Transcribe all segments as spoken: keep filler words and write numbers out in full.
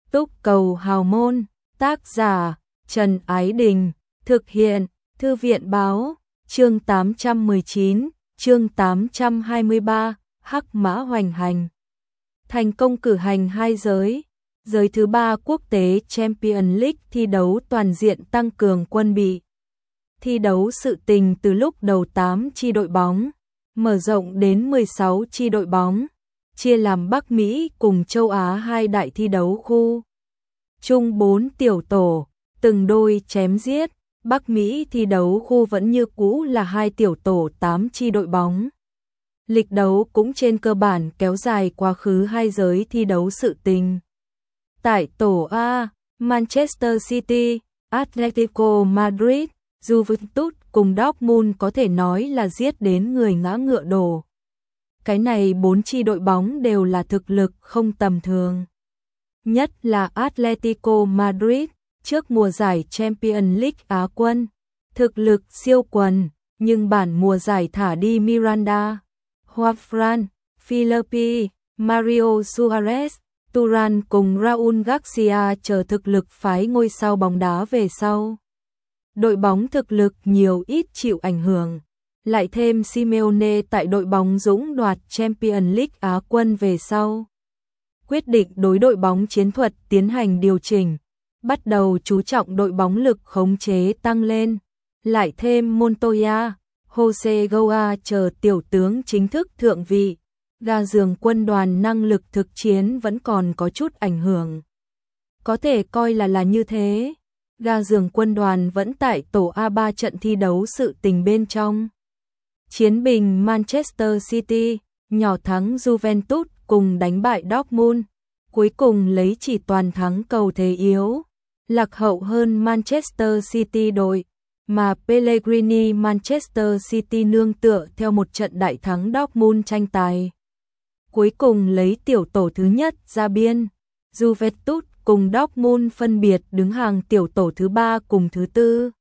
Túc Cầu Hào Môn, tác giả Trần Ái Đình, thực hiện Thư viện Báo, chương tám trăm mười chín, chương tám trăm hai mươi ba, Hắc Mã Hoành Hành. Thành công cử hành hai giới, giới thứ ba quốc tế Champions League thi đấu toàn diện tăng cường quân bị. Thi đấu sự tình từ lúc đầu tám chi đội bóng, mở rộng đến mười sáu chi đội bóng, chia làm Bắc Mỹ cùng châu Á hai đại thi đấu khu. Chung bốn tiểu tổ, từng đôi chém giết, Bắc Mỹ thi đấu khu vẫn như cũ là hai tiểu tổ tám chi đội bóng. Lịch đấu cũng trên cơ bản kéo dài quá khứ hai giới thi đấu sự tình. Tại tổ A, Manchester City, Atletico Madrid, Juventus cùng Dortmund có thể nói là giết đến người ngã ngựa đổ. Cái này bốn chi đội bóng đều là thực lực không tầm thường. Nhất là Atletico Madrid, trước mùa giải Champions League Á quân, thực lực siêu quần, nhưng bản mùa giải thả đi Miranda, Juanfran, Felipe, Mario Suarez, Turan cùng Raúl Garcia chờ thực lực phái ngôi sao bóng đá về sau. Đội bóng thực lực nhiều ít chịu ảnh hưởng, lại thêm Simeone tại đội bóng dũng đoạt Champions League Á quân về sau. Quyết định đối đội bóng chiến thuật tiến hành điều chỉnh, bắt đầu chú trọng đội bóng lực khống chế tăng lên, lại thêm Montoya, Jose Goa chờ tiểu tướng chính thức thượng vị, gà giường quân đoàn năng lực thực chiến vẫn còn có chút ảnh hưởng. Có thể coi là là như thế, gà giường quân đoàn vẫn tại tổ A ba trận thi đấu sự tình bên trong. Chiến bình Manchester City, nhỏ thắng Juventus cùng đánh bại Dortmund, cuối cùng lấy chỉ toàn thắng cầu thế yếu, lạc hậu hơn Manchester City đội, mà Pellegrini Manchester City nương tựa theo một trận đại thắng Dortmund tranh tài. Cuối cùng lấy tiểu tổ thứ nhất ra biên, Juventus cùng Dortmund phân biệt đứng hàng tiểu tổ thứ ba cùng thứ tư.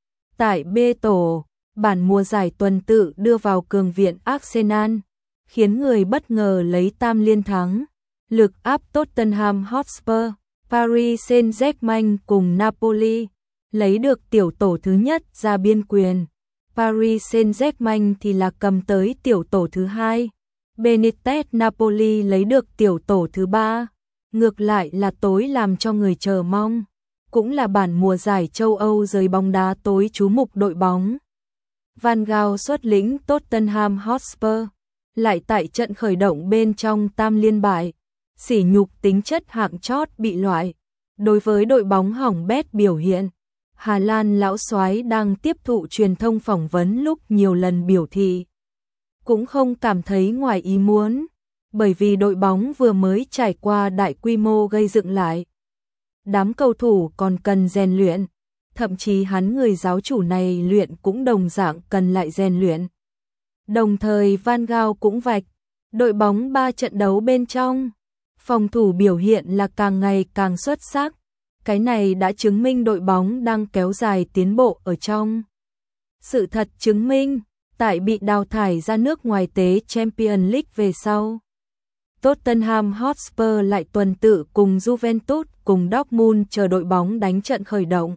Tại B tổ, bản mùa giải tuần tự đưa vào cường viện Arsenal, khiến người bất ngờ lấy tam liên thắng, lực áp Tottenham Hotspur, Paris Saint-Germain cùng Napoli, lấy được tiểu tổ thứ nhất ra biên quyền. Paris Saint-Germain thì là cầm tới tiểu tổ thứ hai, Benitez Napoli lấy được tiểu tổ thứ ba. Ngược lại là tối làm cho người chờ mong, cũng là bản mùa giải châu Âu giới bóng đá tối chú mục đội bóng. Van Gaal xuất lĩnh Tottenham Hotspur, lại tại trận khởi động bên trong tam liên bại, sỉ nhục tính chất hạng chót bị loại. Đối với đội bóng hỏng bét biểu hiện, Hà Lan lão soái đang tiếp thụ truyền thông phỏng vấn lúc nhiều lần biểu thị, cũng không cảm thấy ngoài ý muốn, bởi vì đội bóng vừa mới trải qua đại quy mô gây dựng lại. Đám cầu thủ còn cần rèn luyện, thậm chí hắn người giáo chủ này luyện cũng đồng dạng cần lại rèn luyện. Đồng thời Van Gaal cũng vạch, đội bóng ba trận đấu bên trong, phòng thủ biểu hiện là càng ngày càng xuất sắc. Cái này đã chứng minh đội bóng đang kéo dài tiến bộ ở trong. Sự thật chứng minh, tại bị đào thải ra nước ngoài tế Champions League về sau, Tottenham Hotspur lại tuần tự cùng Juventus cùng Dortmund chờ đội bóng đánh trận khởi động.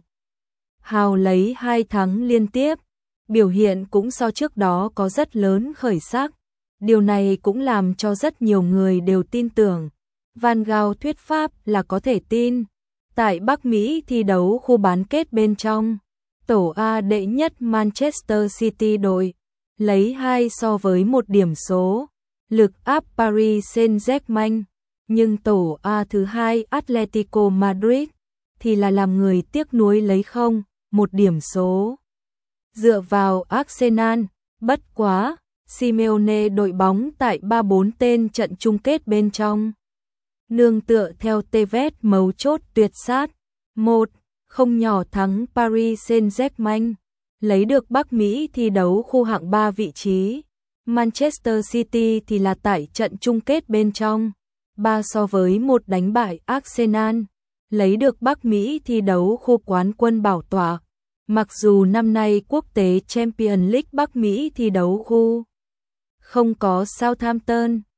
Hào lấy hai thắng liên tiếp, biểu hiện cũng so trước đó có rất lớn khởi sắc. Điều này cũng làm cho rất nhiều người đều tin tưởng. Van Gaal thuyết pháp là có thể tin. Tại Bắc Mỹ thi đấu khu bán kết bên trong, tổ A đệ nhất Manchester City đội, lấy hai so với một điểm số, lực áp Paris Saint-Germain, nhưng tổ A thứ hai Atletico Madrid thì là làm người tiếc nuối lấy không, một điểm số. Dựa vào Arsenal, bất quá, Simeone đội bóng tại ba bốn tên trận chung kết bên trong. Nương tựa theo Tevez mấu chốt tuyệt sát, một không nhỏ thắng Paris Saint-Germain, lấy được Bắc Mỹ thi đấu khu hạng ba vị trí. Manchester City thì là tại trận chung kết bên trong, ba so với một đánh bại Arsenal, lấy được Bắc Mỹ thi đấu khu quán quân bảo tọa. Mặc dù năm nay quốc tế Champions League Bắc Mỹ thi đấu khu không có Southampton,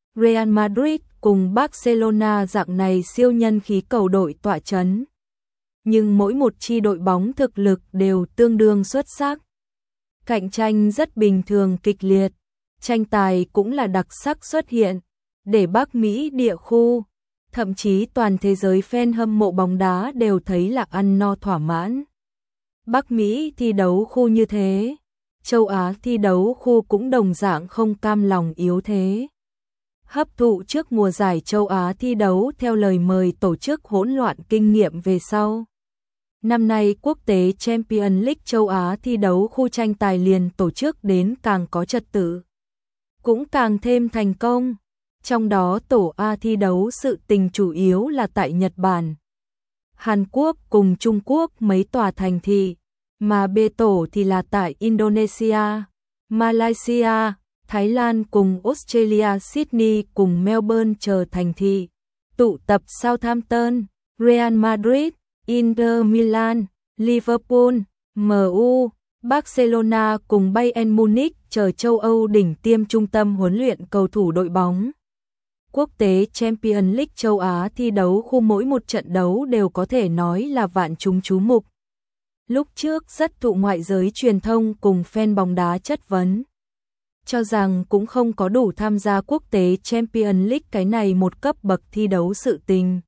Real Madrid cùng Barcelona dạng này siêu nhân khí cầu đội tọa chấn. Nhưng mỗi một chi đội bóng thực lực đều tương đương xuất sắc. Cạnh tranh rất bình thường kịch liệt, tranh tài cũng là đặc sắc xuất hiện, để Bắc Mỹ địa khu, thậm chí toàn thế giới fan hâm mộ bóng đá đều thấy là ăn no thỏa mãn. Bắc Mỹ thi đấu khu như thế, châu Á thi đấu khu cũng đồng dạng không cam lòng yếu thế. Hấp thụ trước mùa giải châu Á thi đấu theo lời mời tổ chức hỗn loạn kinh nghiệm về sau. Năm nay quốc tế Champions League châu Á thi đấu khu tranh tài liền tổ chức đến càng có trật tự, cũng càng thêm thành công. Trong đó tổ A thi đấu sự tình chủ yếu là tại Nhật Bản, Hàn Quốc cùng Trung Quốc mấy tòa thành thị, mà B tổ thì là tại Indonesia, Malaysia, Thái Lan cùng Australia, Sydney cùng Melbourne chờ thành thị. Tụ tập Southampton, Real Madrid, Inter Milan, Liverpool, em u, Barcelona cùng Bayern Munich chờ châu Âu đỉnh tiêm trung tâm huấn luyện cầu thủ đội bóng. Quốc tế Champions League châu Á thi đấu khu mỗi một trận đấu đều có thể nói là vạn chúng chú mục. Lúc trước rất thụ ngoại giới truyền thông cùng fan bóng đá chất vấn, cho rằng cũng không có đủ tham gia quốc tế Champions League cái này một cấp bậc thi đấu sự tình.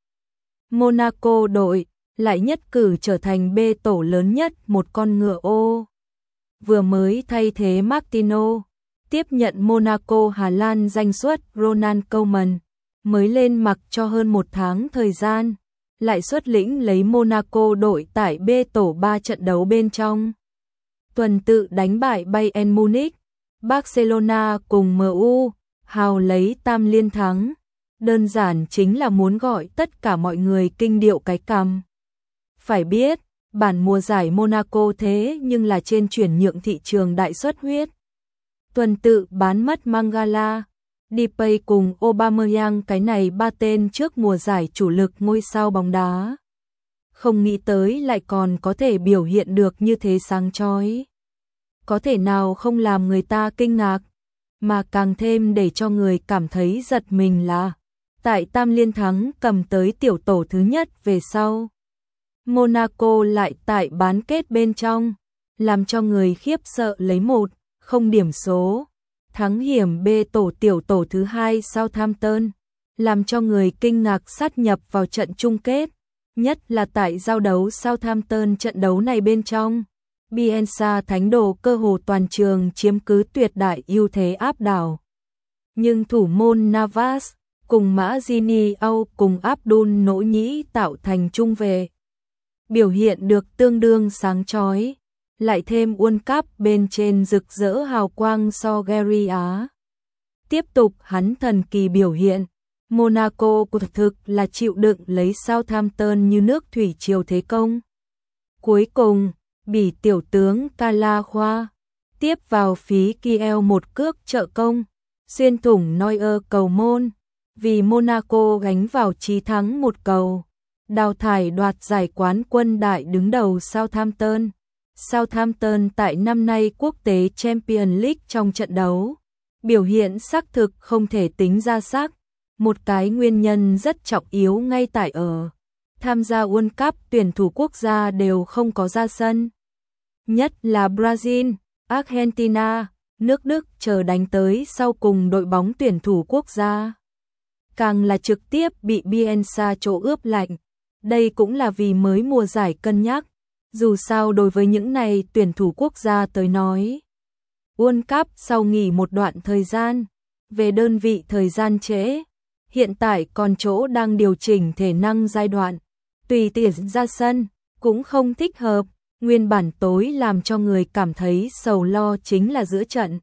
Monaco đội lại nhất cử trở thành B tổ lớn nhất một con ngựa ô. Vừa mới thay thế Martino, tiếp nhận Monaco Hà Lan danh xuất Ronald Koeman, mới lên mặc cho hơn một tháng thời gian, lại xuất lĩnh lấy Monaco đội tại B tổ ba trận đấu bên trong. Tuần tự đánh bại Bayern Munich, Barcelona cùng em u, hào lấy tam liên thắng. Đơn giản chính là muốn gọi tất cả mọi người kinh điệu cái cằm. Phải biết, bản mùa giải Monaco thế nhưng là trên chuyển nhượng thị trường đại xuất huyết. Tuần tự bán mất Mangala, Depay cùng Aubameyang, cái này ba tên trước mùa giải chủ lực ngôi sao bóng đá. Không nghĩ tới lại còn có thể biểu hiện được như thế sáng chói. Có thể nào không làm người ta kinh ngạc, mà càng thêm để cho người cảm thấy giật mình là tại tam liên thắng cầm tới tiểu tổ thứ nhất về sau, Monaco lại tại bán kết bên trong, làm cho người khiếp sợ lấy một không điểm số, thắng hiểm B tổ tiểu tổ thứ hai Southampton, làm cho người kinh ngạc sát nhập vào trận chung kết, nhất là tại giao đấu Southampton trận đấu này bên trong. Bielsa thánh đồ cơ hồ toàn trường chiếm cứ tuyệt đại ưu thế áp đảo. Nhưng thủ môn Navas cùng Mazzini Âu cùng Abdul Nỗ Nhĩ tạo thành trung vệ, biểu hiện được tương đương sáng chói, lại thêm World Cup bên trên rực rỡ hào quang so Gary Á. Tiếp tục hắn thần kỳ biểu hiện, Monaco của thực là chịu đựng lấy Southampton như nước thủy triều thế công. Cuối cùng, Bỉ tiểu tướng Cala Khoa tiếp vào phí Kiel một cước trợ công, xuyên thủng Neuer cầu môn, vì Monaco gánh vào chí thắng một cầu, đào thải đoạt giải quán quân đại đứng đầu Southampton. Southampton tại năm nay quốc tế Champions League trong trận đấu, biểu hiện xác thực không thể tính ra xác, một cái nguyên nhân rất trọng yếu ngay tại ở tham gia World Cup tuyển thủ quốc gia đều không có ra sân. Nhất là Brazil, Argentina, nước Đức chờ đánh tới sau cùng đội bóng tuyển thủ quốc gia. Càng là trực tiếp bị Bielsa chỗ ướp lạnh. Đây cũng là vì mới mùa giải cân nhắc. Dù sao đối với những này tuyển thủ quốc gia tới nói, World Cup sau nghỉ một đoạn thời gian, về đơn vị thời gian trễ, hiện tại còn chỗ đang điều chỉnh thể năng giai đoạn, tùy tiện ra sân, cũng không thích hợp, nguyên bản tối làm cho người cảm thấy sầu lo chính là giữa trận.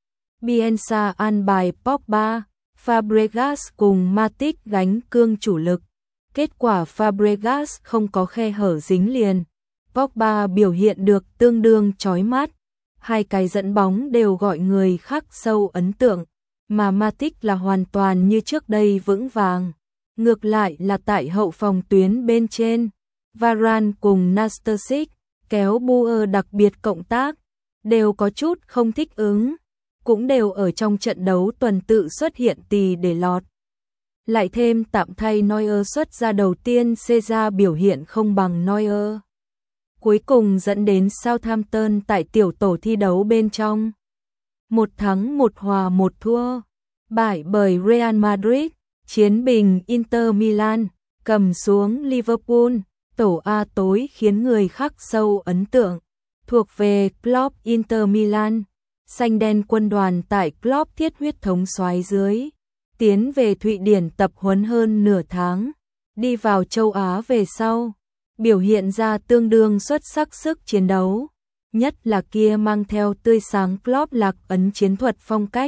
Bielsa an bài Pogba, Fabregas cùng Matic gánh cương chủ lực, kết quả Fabregas không có khe hở dính liền, Pogba biểu hiện được tương đương chói mắt, hai cái dẫn bóng đều gọi người khắc sâu ấn tượng, mà Matic là hoàn toàn như trước đây vững vàng. Ngược lại là tại hậu phòng tuyến bên trên, Varane cùng Nastasic kéo Buer đặc biệt cộng tác, đều có chút không thích ứng. cũng đều ở trong trận đấu tuần tự xuất hiện tì để lọt. Lại thêm tạm thay Neuer xuất ra đầu tiên, Caesar biểu hiện không bằng Neuer. Cuối cùng dẫn đến Southampton tại tiểu tổ thi đấu bên trong. Một thắng một hòa một thua. Bại bởi Real Madrid, chiến bình Inter Milan, cầm xuống Liverpool. Tổ A tối khiến người khắc sâu ấn tượng. Thuộc về Klopp Inter Milan. Xanh đen quân đoàn tại Klopp thiết huyết thống soái dưới. Tiến về Thụy Điển tập huấn hơn nửa tháng. Đi vào châu Á về sau. Biểu hiện ra tương đương xuất sắc sức chiến đấu. Nhất là kia mang theo tươi sáng Klopp lạc ấn chiến thuật phong cách.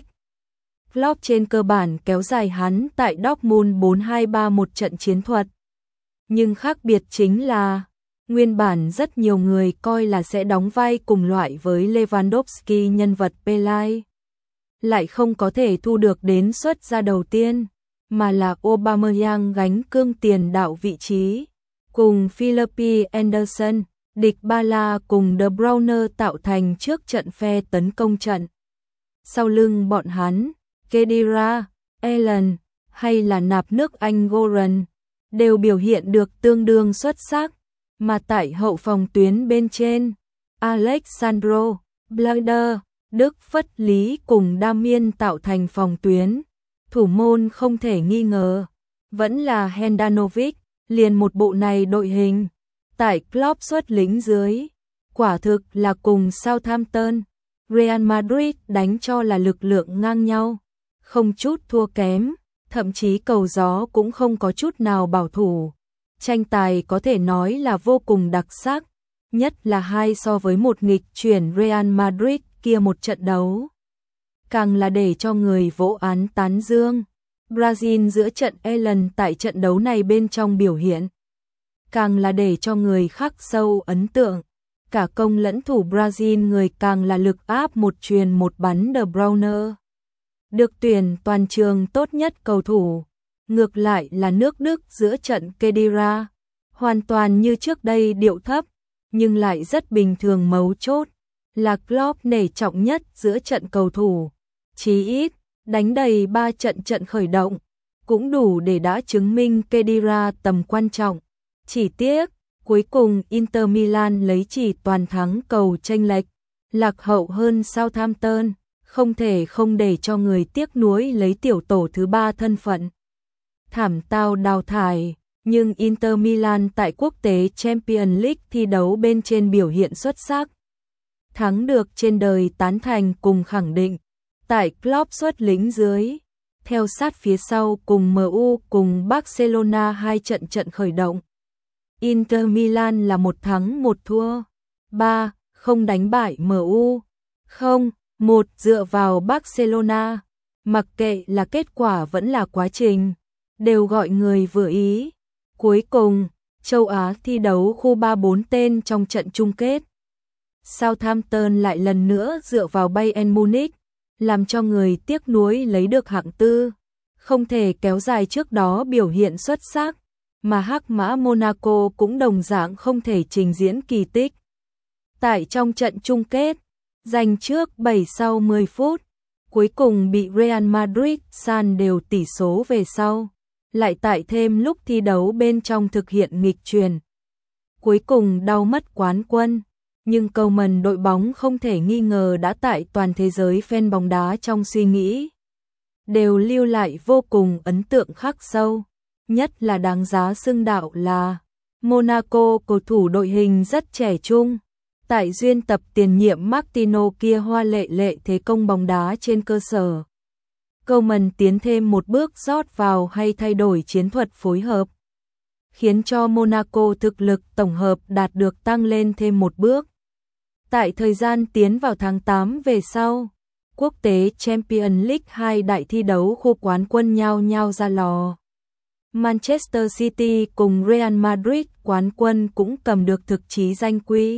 Klopp trên cơ bản kéo dài hắn tại Dortmund bốn hai ba một trận chiến thuật. Nhưng khác biệt chính là, nguyên bản rất nhiều người coi là sẽ đóng vai cùng loại với Lewandowski nhân vật Pelé, lại không có thể thu được đến suất ra đầu tiên, mà là Aubameyang gánh cương tiền đạo vị trí, cùng Philippe Anderson, địch Ba La cùng De Bruyne tạo thành trước trận phe tấn công trận. Sau lưng bọn hắn, Khedira, Allen hay là nạp nước Anh Goran đều biểu hiện được tương đương xuất sắc, mà tại hậu phòng tuyến bên trên, Alexandro, Blader, Đức Phất Lý cùng Damien tạo thành phòng tuyến, thủ môn không thể nghi ngờ, vẫn là Handanovic, liền một bộ này đội hình, tại Klopp xuất lĩnh dưới, quả thực là cùng Southampton, Real Madrid đánh cho là lực lượng ngang nhau, không chút thua kém. Thậm chí cầu gió cũng không có chút nào bảo thủ. Tranh tài có thể nói là vô cùng đặc sắc, nhất là hai so với một nghịch chuyển Real Madrid kia một trận đấu. Càng là để cho người vỗ án tán dương. Brazil giữa trận Allen tại trận đấu này bên trong biểu hiện. Càng là để cho người khắc sâu ấn tượng. Cả công lẫn thủ Brazil người càng là lực áp một truyền một bắn De Bruyne. Được tuyển toàn trường tốt nhất cầu thủ. Ngược lại là nước Đức giữa trận Khedira, hoàn toàn như trước đây điệu thấp, nhưng lại rất bình thường. Mấu chốt là Klopp nể trọng nhất giữa trận cầu thủ, chí ít đánh đầy ba trận trận khởi động, cũng đủ để đã chứng minh Khedira tầm quan trọng. Chỉ tiếc, cuối cùng Inter Milan lấy chỉ toàn thắng cầu chênh lệch, lạc hậu hơn Southampton. Không thể không để cho người tiếc nuối lấy tiểu tổ thứ ba thân phận thảm tao đào thải, nhưng Inter Milan tại quốc tế Champions League thi đấu bên trên biểu hiện xuất sắc, thắng được trên đời tán thành cùng khẳng định, tại Klopp xuất lĩnh dưới, theo sát phía sau cùng em u cùng Barcelona hai trận trận khởi động. Inter Milan là một thắng một thua, ba không đánh bại em u, không một dựa vào Barcelona, mặc kệ là kết quả vẫn là quá trình, đều gọi người vừa ý. Cuối cùng, châu Á thi đấu khu ba bốn tên trong trận chung kết. Southampton lại lần nữa dựa vào Bayern Munich, làm cho người tiếc nuối lấy được hạng tư, không thể kéo dài trước đó biểu hiện xuất sắc, mà hắc mã Monaco cũng đồng dạng không thể trình diễn kỳ tích. Tại trong trận chung kết, giành trước bảy sau mười phút, cuối cùng bị Real Madrid san đều tỷ số về sau, lại tại thêm lúc thi đấu bên trong thực hiện nghịch truyền. Cuối cùng đau mất quán quân, nhưng cầu mần đội bóng không thể nghi ngờ đã tại toàn thế giới fan bóng đá trong suy nghĩ, đều lưu lại vô cùng ấn tượng khắc sâu, nhất là đáng giá xưng đạo là Monaco cầu thủ đội hình rất trẻ trung. Tại duyên tập tiền nhiệm Martino kia hoa lệ lệ thế công bóng đá trên cơ sở. Koeman tiến thêm một bước rót vào hay thay đổi chiến thuật phối hợp, khiến cho Monaco thực lực tổng hợp đạt được tăng lên thêm một bước. Tại thời gian tiến vào tháng tám về sau, quốc tế Champions League hai đại thi đấu khu quán quân nhau nhau ra lò. Manchester City cùng Real Madrid quán quân cũng cầm được thực chí danh quy.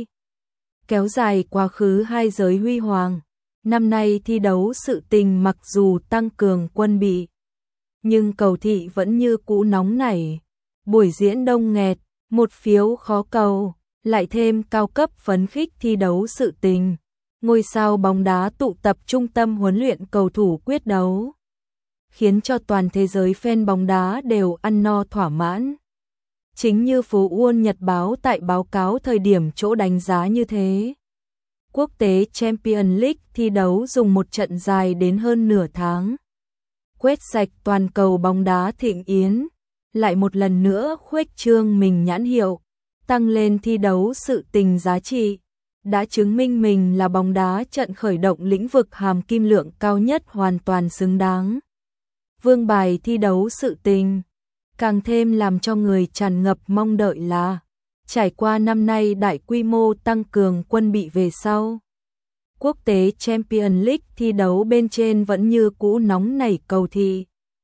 Kéo dài quá khứ hai giới huy hoàng, năm nay thi đấu sự tình mặc dù tăng cường quân bị, nhưng cầu thị vẫn như cũ nóng nảy, buổi diễn đông nghẹt, một phiếu khó cầu, lại thêm cao cấp phấn khích thi đấu sự tình, ngôi sao bóng đá tụ tập trung tâm huấn luyện cầu thủ quyết đấu, khiến cho toàn thế giới fan bóng đá đều ăn no thỏa mãn. Chính như Phố Wall Nhật báo tại báo cáo thời điểm chỗ đánh giá như thế. Quốc tế Champions League thi đấu dùng một trận dài đến hơn nửa tháng. Quét sạch toàn cầu bóng đá thịnh yến, lại một lần nữa khuếch trương mình nhãn hiệu, tăng lên thi đấu sự tình giá trị, đã chứng minh mình là bóng đá trận khởi động lĩnh vực hàm kim lượng cao nhất hoàn toàn xứng đáng. Vương bài thi đấu sự tình, càng thêm làm cho người tràn ngập mong đợi là, trải qua năm nay đại quy mô tăng cường quân bị về sau. Quốc tế Champions League thi đấu bên trên vẫn như cũ nóng nảy cầu thị,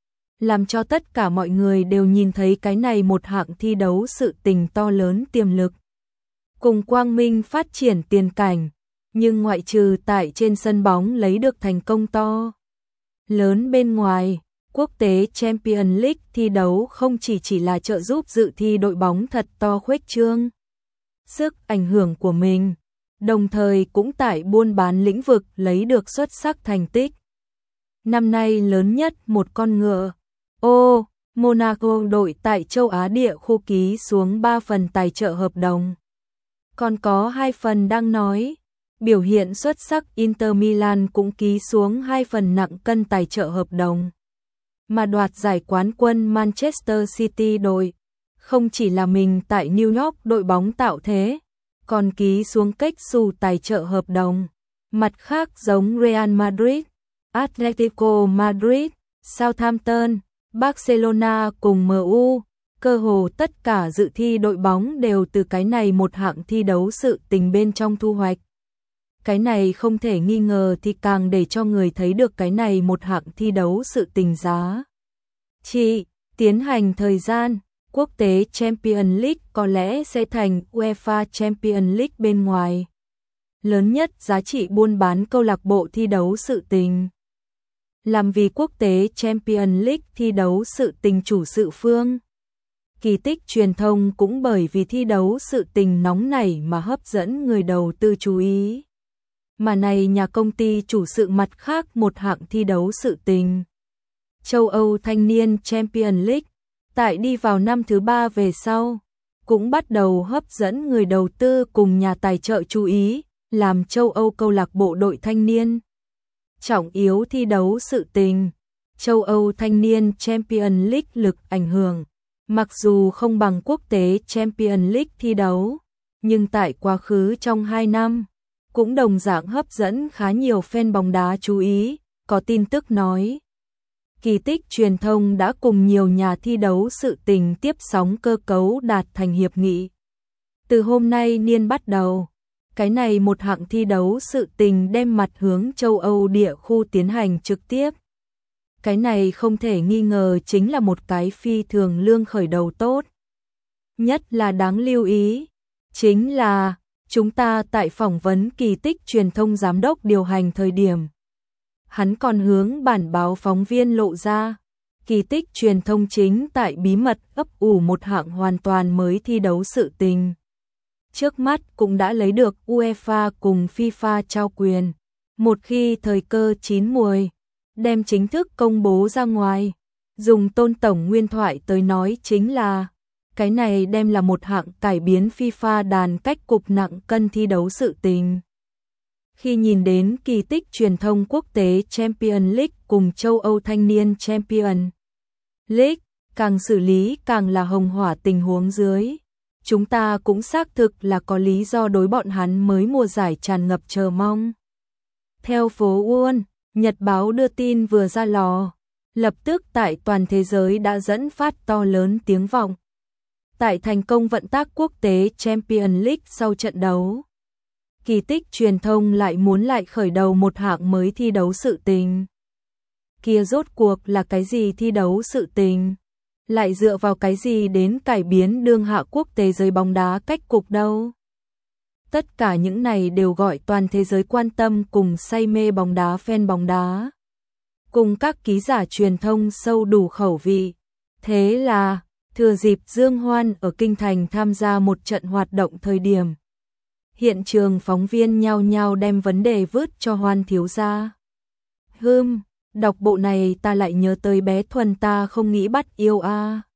làm cho tất cả mọi người đều nhìn thấy cái này một hạng thi đấu sự tình to lớn tiềm lực. Cùng quang minh phát triển tiền cảnh, nhưng ngoại trừ tại trên sân bóng lấy được thành công to lớn bên ngoài, quốc tế Champions League thi đấu không chỉ chỉ là trợ giúp dự thi đội bóng thật to khuếch trương sức ảnh hưởng của mình, đồng thời cũng tại buôn bán lĩnh vực lấy được xuất sắc thành tích. Năm nay lớn nhất một con ngựa, ô, Monaco đội tại châu Á địa khu ký xuống ba phần tài trợ hợp đồng. Còn có hai phần đang nói, biểu hiện xuất sắc Inter Milan cũng ký xuống hai phần nặng cân tài trợ hợp đồng. Mà đoạt giải quán quân Manchester City đội, không chỉ là mình tại New York đội bóng tạo thế, còn ký xuống cách xù tài trợ hợp đồng. Mặt khác giống Real Madrid, Atletico Madrid, Southampton, Barcelona cùng em u, cơ hồ tất cả dự thi đội bóng đều từ cái này một hạng thi đấu sự tình bên trong thu hoạch. Cái này không thể nghi ngờ thì càng để cho người thấy được cái này một hạng thi đấu sự tình giá trị. Tiến hành thời gian, quốc tế Champions League có lẽ sẽ thành UEFA Champions League bên ngoài lớn nhất giá trị buôn bán câu lạc bộ thi đấu sự tình. Làm vì quốc tế Champions League thi đấu sự tình chủ sự phương. Kỳ tích truyền thông cũng bởi vì thi đấu sự tình nóng nảy mà hấp dẫn người đầu tư chú ý. Mà này nhà công ty chủ sự mặt khác một hạng thi đấu sự tình. Châu Âu Thanh niên Champions League, tại đi vào năm thứ ba về sau, cũng bắt đầu hấp dẫn người đầu tư cùng nhà tài trợ chú ý, làm châu Âu câu lạc bộ đội thanh niên. Trọng yếu thi đấu sự tình, châu Âu Thanh niên Champions League lực ảnh hưởng, mặc dù không bằng quốc tế Champions League thi đấu, nhưng tại quá khứ trong hai năm, cũng đồng dạng hấp dẫn khá nhiều fan bóng đá chú ý. Có tin tức nói, kỳ tích truyền thông đã cùng nhiều nhà thi đấu sự tình tiếp sóng cơ cấu đạt thành hiệp nghị. Từ hôm nay niên bắt đầu, cái này một hạng thi đấu sự tình đem mặt hướng châu Âu địa khu tiến hành trực tiếp. Cái này không thể nghi ngờ chính là một cái phi thường lương khởi đầu tốt. Nhất là đáng lưu ý, chính là chúng ta tại phỏng vấn kỳ tích truyền thông giám đốc điều hành thời điểm. Hắn còn hướng bản báo phóng viên lộ ra, kỳ tích truyền thông chính tại bí mật ấp ủ một hạng hoàn toàn mới thi đấu sự tình. Trước mắt cũng đã lấy được UEFA cùng FIFA trao quyền. Một khi thời cơ chín muồi, đem chính thức công bố ra ngoài. Dùng Tôn tổng nguyên thoại tới nói chính là, cái này đem là một hạng cải biến FIFA đàn cách cục nặng cân thi đấu sự tình. Khi nhìn đến kỳ tích truyền thông quốc tế Champions League cùng châu Âu Thanh niên Champions League, càng xử lý càng là hồng hỏa tình huống dưới. Chúng ta cũng xác thực là có lý do đối bọn hắn mới mùa giải tràn ngập chờ mong. Theo Phố Wall, Nhật báo đưa tin vừa ra lò, lập tức tại toàn thế giới đã dẫn phát to lớn tiếng vọng. Tại thành công vận tác quốc tế Champions League sau trận đấu, kỳ tích truyền thông lại muốn lại khởi đầu một hạng mới thi đấu sự tình. Kia rốt cuộc là cái gì thi đấu sự tình? Lại dựa vào cái gì đến cải biến đương hạ quốc tế giới bóng đá cách cục đâu? Tất cả những này đều gọi toàn thế giới quan tâm cùng say mê bóng đá fan bóng đá. Cùng các ký giả truyền thông sâu đủ khẩu vị. Thế là, thừa dịp Dương Hoan ở Kinh Thành tham gia một trận hoạt động thời điểm. Hiện trường phóng viên nhao nhao đem vấn đề vứt cho Hoan thiếu gia. Hưm, đọc bộ này ta lại nhớ tới bé Thuần ta không nghĩ bắt yêu a.